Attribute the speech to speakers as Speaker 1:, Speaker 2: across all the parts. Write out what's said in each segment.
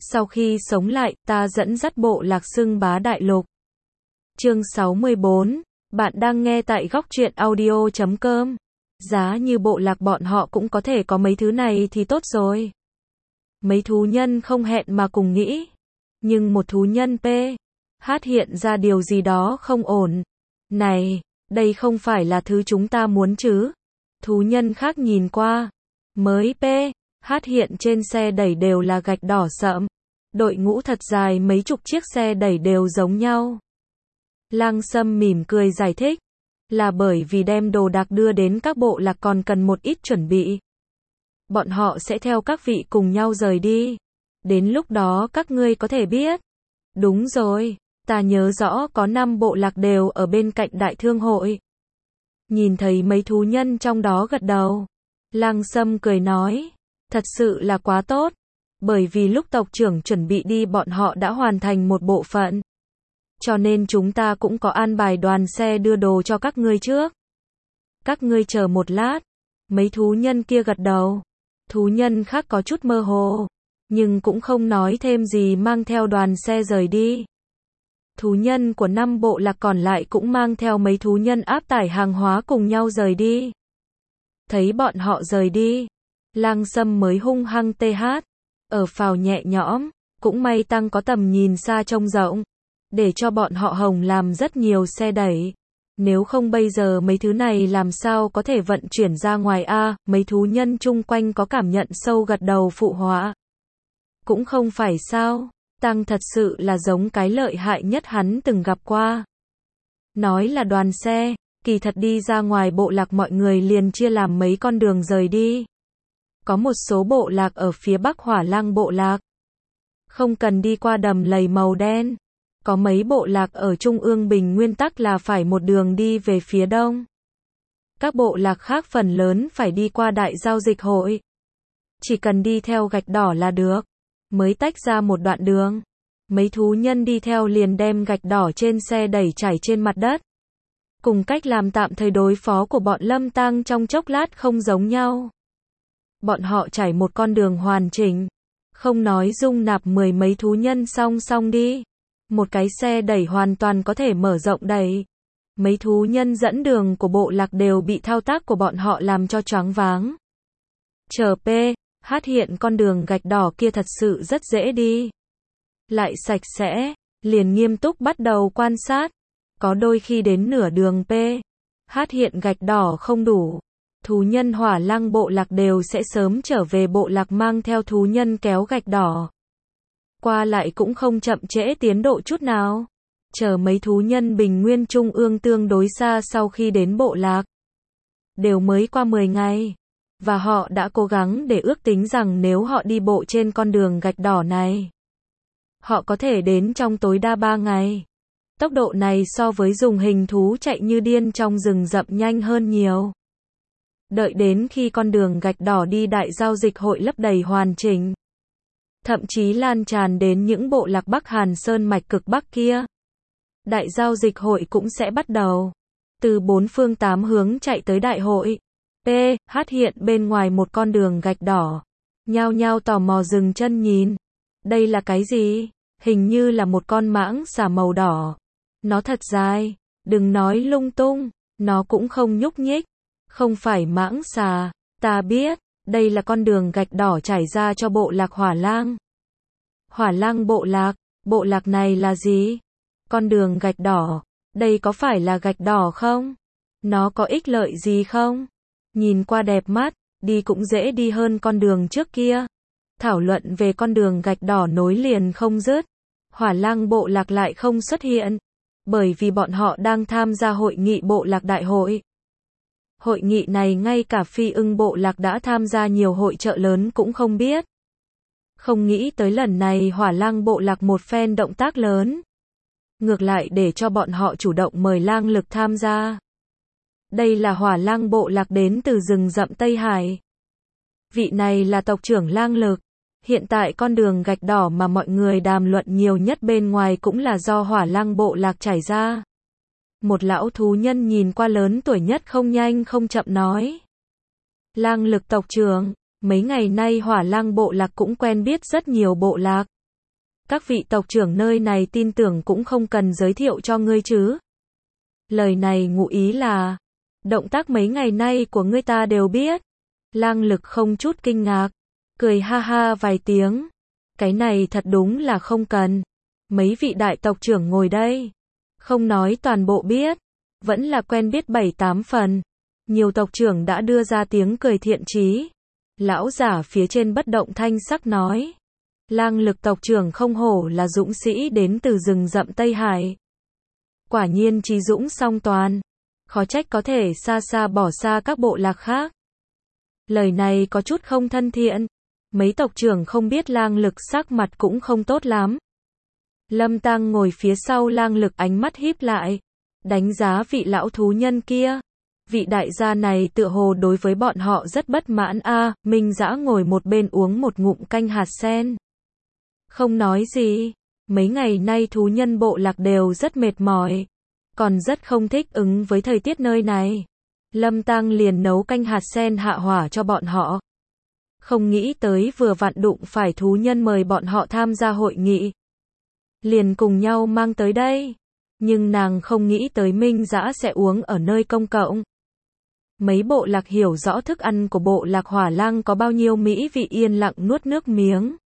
Speaker 1: Sau khi sống lại, ta dẫn dắt bộ lạc xưng bá đại lục. Chương 64, bạn đang nghe tại góc truyện audio.com. Giá như bộ lạc bọn họ cũng có thể có mấy thứ này thì tốt rồi. Mấy thú nhân không hẹn mà cùng nghĩ. Nhưng một thú nhân hiện ra điều gì đó không ổn. Này, đây không phải là thứ chúng ta muốn chứ? Thú nhân khác nhìn qua. Mới hiện trên xe đẩy đều là gạch đỏ sậm. Đội ngũ thật dài mấy chục chiếc xe đẩy đều giống nhau. Lang Sâm mỉm cười giải thích. Là bởi vì đem đồ đạc đưa đến các bộ lạc còn cần một ít chuẩn bị. Bọn họ sẽ theo các vị cùng nhau rời đi. Đến lúc đó các ngươi có thể biết. Đúng rồi, ta nhớ rõ có 5 bộ lạc đều ở bên cạnh đại thương hội. Nhìn thấy mấy thú nhân trong đó gật đầu. Lang Sâm cười nói. Thật sự là quá tốt. Bởi vì lúc tộc trưởng chuẩn bị đi bọn họ đã hoàn thành một bộ phận. Cho nên chúng ta cũng có an bài đoàn xe đưa đồ cho các ngươi trước. Các ngươi chờ một lát. Mấy thú nhân kia gật đầu. Thú nhân khác có chút mơ hồ. Nhưng cũng không nói thêm gì mang theo đoàn xe rời đi. Thú nhân của 5 bộ lạc còn lại cũng mang theo mấy thú nhân áp tải hàng hóa cùng nhau rời đi. Thấy bọn họ rời đi. Lang Sâm mới hung hăng ở phào nhẹ nhõm. Cũng may tăng có tầm nhìn xa trông rộng. Để cho bọn họ hồng làm rất nhiều xe đẩy. Nếu không bây giờ mấy thứ này làm sao có thể vận chuyển ra ngoài a? Mấy thú nhân chung quanh có cảm nhận sâu gật đầu phụ họa. Cũng không phải sao, Tăng thật sự là giống cái lợi hại nhất hắn từng gặp qua. Nói là đoàn xe, kỳ thật đi ra ngoài bộ lạc mọi người liền chia làm mấy con đường rời đi. Có một số bộ lạc ở phía bắc Hỏa Lang bộ lạc. Không cần đi qua đầm lầy màu đen. Có mấy bộ lạc ở Trung ương Bình nguyên tắc là phải một đường đi về phía đông. Các bộ lạc khác phần lớn phải đi qua đại giao dịch hội. Chỉ cần đi theo gạch đỏ là được. Mới tách ra một đoạn đường. Mấy thú nhân đi theo liền đem gạch đỏ trên xe đẩy trải trên mặt đất. Cùng cách làm tạm thời đối phó của bọn Lâm Tăng trong chốc lát không giống nhau. Bọn họ trải một con đường hoàn chỉnh. Không nói dung nạp 10 mấy thú nhân song song đi. Một cái xe đẩy hoàn toàn có thể mở rộng đẩy. Mấy thú nhân dẫn đường của bộ lạc đều bị thao tác của bọn họ làm cho choáng váng. Chờ hiện con đường gạch đỏ kia thật sự rất dễ đi. Lại sạch sẽ, liền nghiêm túc bắt đầu quan sát. Có đôi khi đến nửa đường hiện gạch đỏ không đủ. Thú nhân Hỏa Lang bộ lạc đều sẽ sớm trở về bộ lạc mang theo thú nhân kéo gạch đỏ. Qua lại cũng không chậm trễ tiến độ chút nào. Chờ mấy thú nhân Bình Nguyên Trung ương tương đối xa sau khi đến bộ lạc. Đều mới qua 10 ngày. Và họ đã cố gắng để ước tính rằng nếu họ đi bộ trên con đường gạch đỏ này, họ có thể đến trong tối đa 3 ngày. Tốc độ này so với dùng hình thú chạy như điên trong rừng rậm nhanh hơn nhiều. Đợi đến khi con đường gạch đỏ đi đại giao dịch hội lấp đầy hoàn chỉnh. Thậm chí lan tràn đến những bộ lạc Bắc Hàn Sơn mạch cực Bắc kia. Đại giao dịch hội cũng sẽ bắt đầu. Từ 4 phương 8 hướng chạy tới đại hội. Hiện bên ngoài một con đường gạch đỏ. Nhao nhao tò mò dừng chân nhìn. Đây là cái gì? Hình như là một con mãng xà màu đỏ. Nó thật dài. Đừng nói lung tung. Nó cũng không nhúc nhích. Không phải mãng xà. Ta biết. Đây là con đường gạch đỏ trải ra cho bộ lạc Hỏa Lang. Hỏa Lang bộ lạc này là gì? Con đường gạch đỏ. Đây có phải là gạch đỏ không? Nó có ích lợi gì không? Nhìn qua đẹp mắt, đi cũng dễ đi hơn con đường trước kia. Thảo luận về con đường gạch đỏ nối liền không dứt. Hỏa Lang bộ lạc lại không xuất hiện. Bởi vì bọn họ đang tham gia hội nghị bộ lạc đại hội. Hội nghị này ngay cả Phi Ưng bộ lạc đã tham gia nhiều hội chợ lớn cũng không biết. Không nghĩ tới lần này Hỏa Lang bộ lạc một phen động tác lớn. Ngược lại để cho bọn họ chủ động mời lang lực tham gia. Đây là Hỏa Lang bộ lạc đến từ rừng rậm Tây Hải. Vị này là tộc trưởng lang lực. Hiện tại con đường gạch đỏ mà mọi người đàm luận nhiều nhất bên ngoài cũng là do Hỏa Lang bộ lạc trải ra. Một lão thú nhân nhìn qua lớn tuổi nhất không nhanh không chậm nói. Lang lực tộc trưởng, mấy ngày nay Hỏa Lang bộ lạc cũng quen biết rất nhiều bộ lạc. Các vị tộc trưởng nơi này tin tưởng cũng không cần giới thiệu cho ngươi chứ. Lời này ngụ ý là, động tác mấy ngày nay của ngươi ta đều biết. Lang Lực không chút kinh ngạc, cười ha ha vài tiếng. Cái này thật đúng là không cần. Mấy vị đại tộc trưởng ngồi đây, không nói toàn bộ biết, vẫn là quen biết 7-8 phần. Nhiều tộc trưởng đã đưa ra tiếng cười thiện chí. Lão giả phía trên bất động thanh sắc nói. Lang Lực tộc trưởng không hổ là dũng sĩ đến từ rừng rậm Tây Hải. Quả nhiên trí dũng song toàn. Khó trách có thể xa xa bỏ xa các bộ lạc khác. Lời này có chút không thân thiện. Mấy tộc trưởng không biết Lang Lực sắc mặt cũng không tốt lắm. Lâm Tăng ngồi phía sau Lang Lực ánh mắt híp lại. Đánh giá vị lão thú nhân kia. Vị đại gia này tựa hồ đối với bọn họ rất bất mãn a. Minh Dã ngồi một bên uống một ngụm canh hạt sen. Không nói gì. Mấy ngày nay thú nhân bộ lạc đều rất mệt mỏi. Còn rất không thích ứng với thời tiết nơi này. Lâm Tăng liền nấu canh hạt sen hạ hỏa cho bọn họ. Không nghĩ tới vừa vặn đụng phải thú nhân mời bọn họ tham gia hội nghị. Liền cùng nhau mang tới đây. Nhưng nàng không nghĩ tới Minh Dã sẽ uống ở nơi công cộng. Mấy bộ lạc hiểu rõ thức ăn của bộ lạc Hỏa Lang có bao nhiêu mỹ vị yên lặng nuốt nước miếng.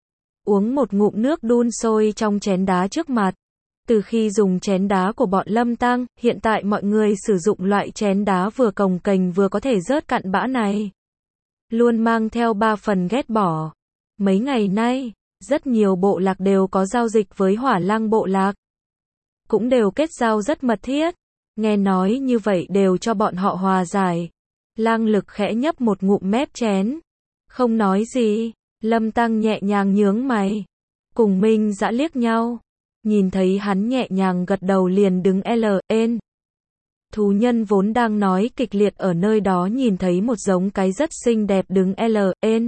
Speaker 1: Uống một ngụm nước đun sôi trong chén đá trước mặt. Từ khi dùng chén đá của bọn Lâm Tăng, hiện tại mọi người sử dụng loại chén đá vừa cồng kềnh vừa có thể rớt cặn bã này. Luôn mang theo 3 phần ghét bỏ. Mấy ngày nay, rất nhiều bộ lạc đều có giao dịch với Hỏa Lang bộ lạc. Cũng đều kết giao rất mật thiết. Nghe nói như vậy đều cho bọn họ hòa giải. Lang Lực khẽ nhấp một ngụm mép chén. Không nói gì. Lâm Tăng nhẹ nhàng nhướng mày. Cùng Minh Dã liếc nhau. Nhìn thấy hắn nhẹ nhàng gật đầu liền đứng lên. Thú nhân vốn đang nói kịch liệt ở nơi đó nhìn thấy một giống cái rất xinh đẹp đứng lên.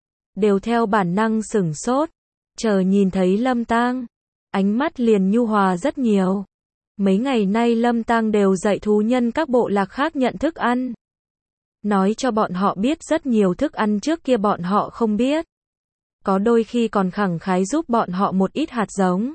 Speaker 1: Đều theo bản năng sửng sốt. Chờ nhìn thấy Lâm Tăng. Ánh mắt liền nhu hòa rất nhiều. Mấy ngày nay Lâm Tăng đều dạy thú nhân các bộ lạc khác nhận thức ăn. Nói cho bọn họ biết rất nhiều thức ăn trước kia bọn họ không biết. Có đôi khi còn khẳng khái giúp bọn họ một ít hạt giống.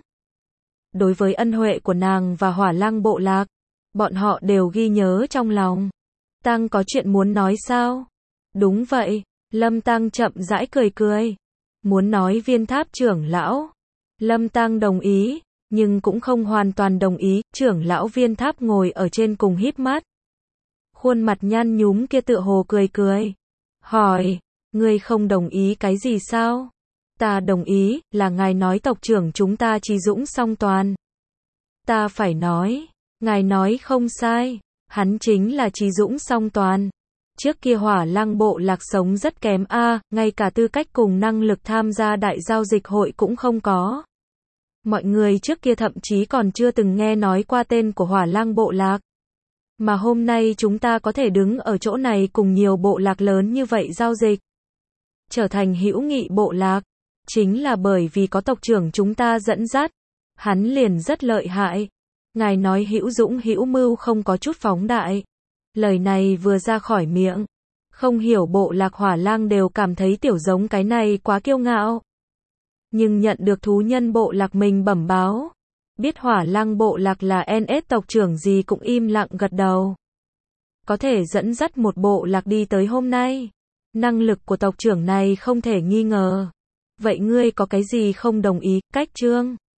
Speaker 1: Đối với ân huệ của nàng và Hỏa Lang bộ lạc, bọn họ đều ghi nhớ trong lòng. Tăng có chuyện muốn nói sao? Đúng vậy, Lâm Tăng chậm rãi cười cười. Muốn nói Viên Tháp trưởng lão. Lâm Tăng đồng ý, nhưng cũng không hoàn toàn đồng ý. Trưởng lão Viên Tháp ngồi ở trên cùng híp mắt. Khuôn mặt nhăn nhúm kia tựa hồ cười cười. Hỏi, ngươi không đồng ý cái gì sao? Ta đồng ý, là ngài nói tộc trưởng chúng ta trí dũng song toàn. Ta phải nói, ngài nói không sai, hắn chính là trí dũng song toàn. Trước kia Hỏa Lang bộ lạc sống rất kém ngay cả tư cách cùng năng lực tham gia đại giao dịch hội cũng không có. Mọi người trước kia thậm chí còn chưa từng nghe nói qua tên của Hỏa Lang bộ lạc. Mà hôm nay chúng ta có thể đứng ở chỗ này cùng nhiều bộ lạc lớn như vậy giao dịch. Trở thành hữu nghị bộ lạc. Chính là bởi vì có tộc trưởng chúng ta dẫn dắt. Hắn liền rất lợi hại. Ngài nói hữu dũng hữu mưu không có chút phóng đại. Lời này vừa ra khỏi miệng. Không hiểu bộ lạc Hỏa Lang đều cảm thấy tiểu giống cái này quá kiêu ngạo. Nhưng nhận được thú nhân bộ lạc mình bẩm báo. Biết Hỏa Lang bộ lạc là NS tộc trưởng gì cũng im lặng gật đầu. Có thể dẫn dắt một bộ lạc đi tới hôm nay. Năng lực của tộc trưởng này không thể nghi ngờ. Vậy ngươi có cái gì không đồng ý? Cách Trương